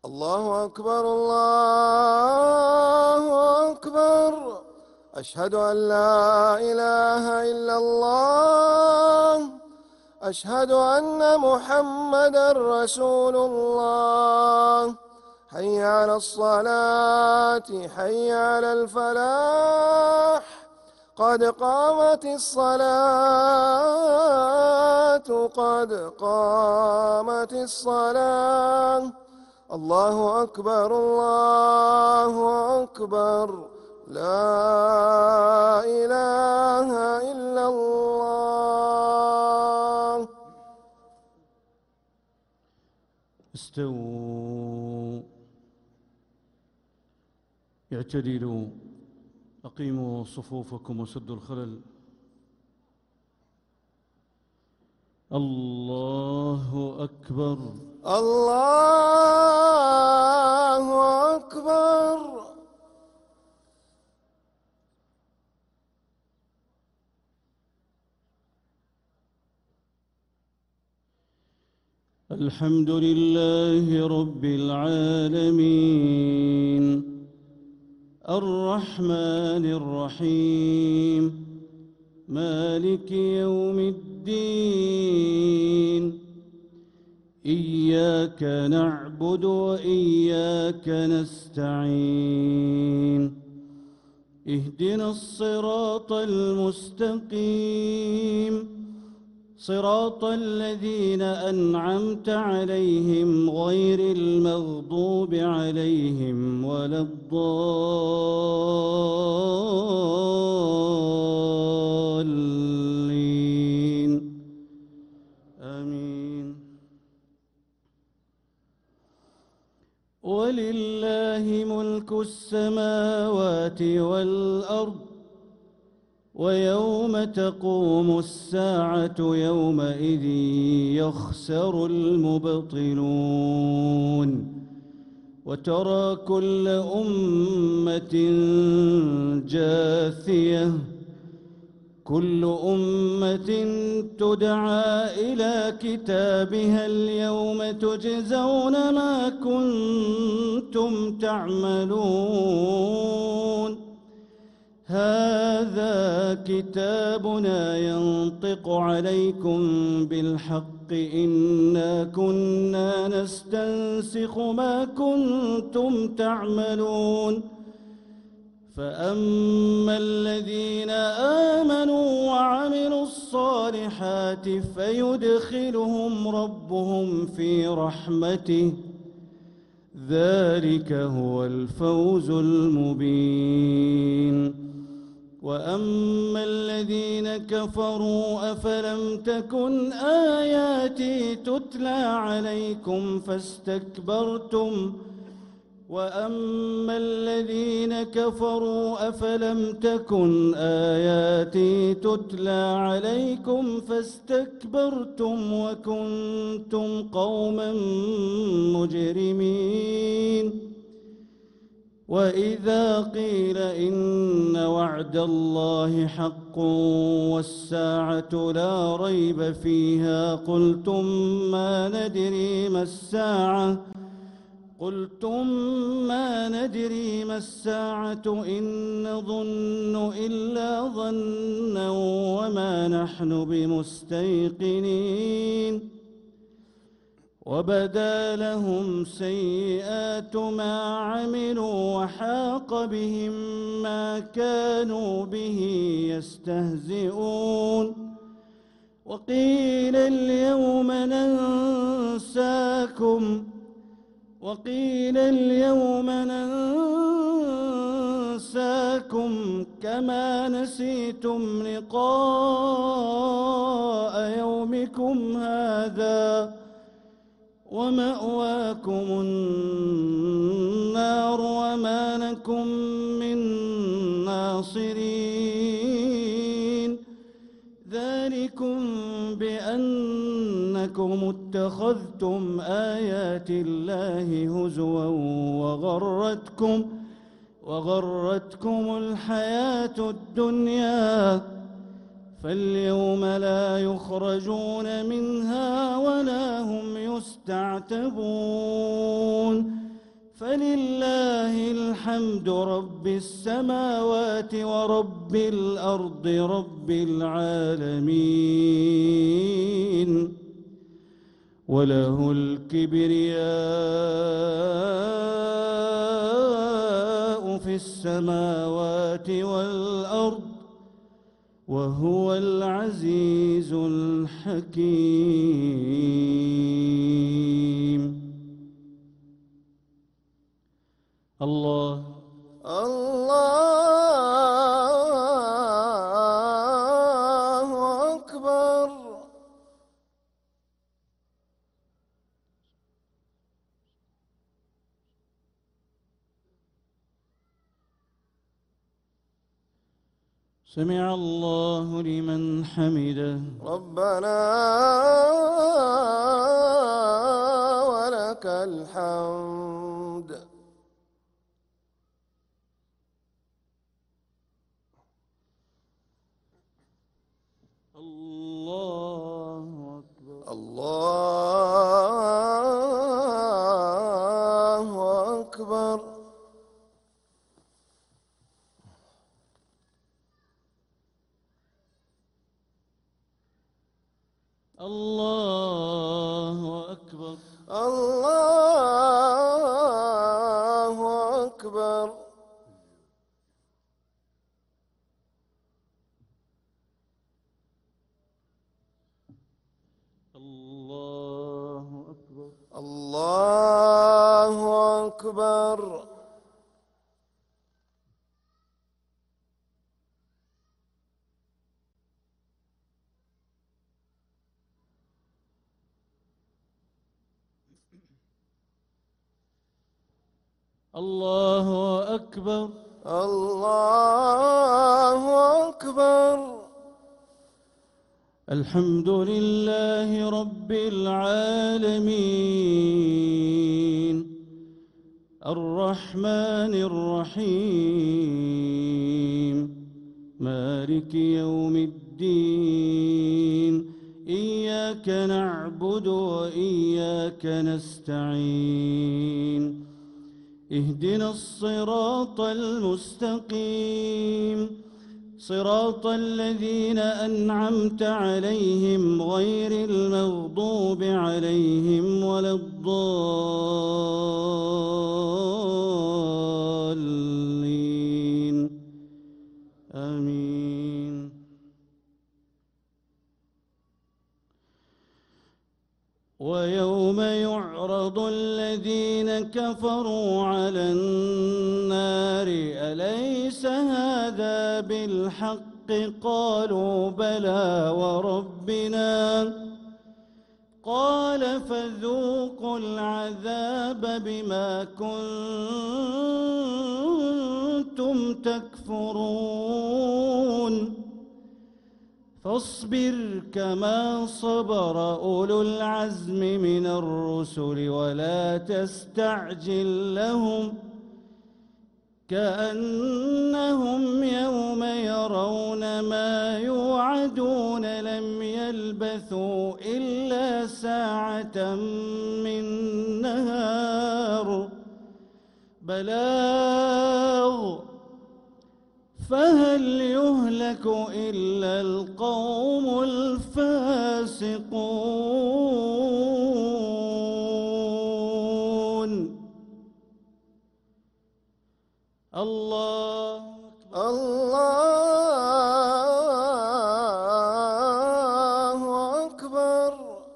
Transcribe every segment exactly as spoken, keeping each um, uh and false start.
الله أكبر الله أكبر. أشهد أن لا إله إلا الله. أشهد أن محمدًا رسول الله. حي على الصلاة حي على الفلاح. قد قامت الصلاة قد قامت الصلاة. الله أكبر الله أكبر. لا إله إلا الله. استووا، اعتدلوا، أقيموا صفوفكم وسدوا الخلل. الله أكبر الله أكبر. الحمد لله رب العالمين، الرحمن الرحيم، مالك يوم الدين. إياك نعبد وإياك نستعين. اهدنا الصراط المستقيم، صراط الذين أنعمت عليهم غير المغضوب عليهم ولا الضالين. آمين. ولله ملك السماوات والأرض، ويوم تقوم الساعة يومئذ يخسر المبطلون. وترى كل أمة جاثية، كل أمة تدعى إلى كتابها اليوم تجزون ما كنتم تعملون. هذا كتابنا ينطق عليكم بالحق، إنا كنا نستنسخ ما كنتم تعملون. فأما الذين آمنوا وعملوا الصالحات فيدخلهم ربهم في رحمته، ذلك هو الفوز المبين. وأما الذين كفروا أفلم تكن آياتي تتلى عليكم فاستكبرتم وأما الذين كفروا أفلم تكن آياتي تتلى عليكم فاستكبرتم وكنتم قوما مجرمين. وإذا قيل إن وعد الله حق والساعة لا ريب فيها قلتم ما ندري ما الساعة قلتم ما ندري ما الساعة إن نظن إلا ظنا وما نحن بمستيقنين. وبدا لهم سيئات ما عملوا وحاق بهم ما كانوا به يستهزئون. وقيل اليوم ننساكم وقيل اليوم ننساكم كما نسيتم لقاء يومكم هذا ومأواكم النار وما لكم من ناصرين. ذلكم بأنكم اتخذتم آيات الله هزوا وغرتكم وغرتكم الحياة الدنيا، فاليوم لا يخرجون منها ولا هم يستعتبون. فلله الحمد رب السماوات ورب الأرض رب العالمين، وله الكبرياء في السماوات والأرض، وهو العزيز الحكيم. الله الله أكبر. سمع الله لمن حمده. ربنا ولك الحمد. الله أكبر. الله أكبر. الله أكبر. الله أكبر. الله أكبر. الله أكبر. الله أكبر. الله أكبر. الحمد لله رب العالمين، الرحمن الرحيم، مالك يوم الدين، إياك نعبد وإياك نستعين، اهدنا الصراط المستقيم، صراط الذين أنعمت عليهم غير المغضوب عليهم ولا الضالين، آمين. ويوم يعرض الذين كفروا على النار أليس هذا بالحق؟ قالوا بلى وربنا، قال فذوقوا العذاب بما كنتم تكفرون. فاصبر كما صبر أولو العزم من الرسل ولا تستعجل لهم، كأنهم يوم يرون ما يوعدون لم يلبثوا إلا ساعة من نهار بلاغ، فهل يهلك إلا القوم الفاسقون. الله الله أكبر.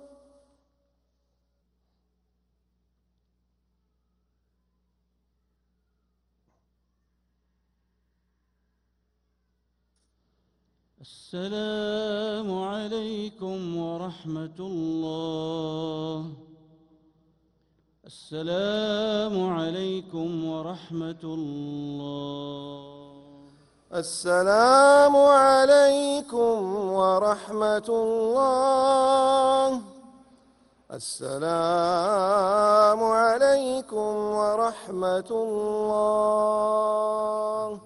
السلام عليكم ورحمة الله. السلام عليكم ورحمة الله. السلام عليكم ورحمة الله. السلام عليكم ورحمة الله.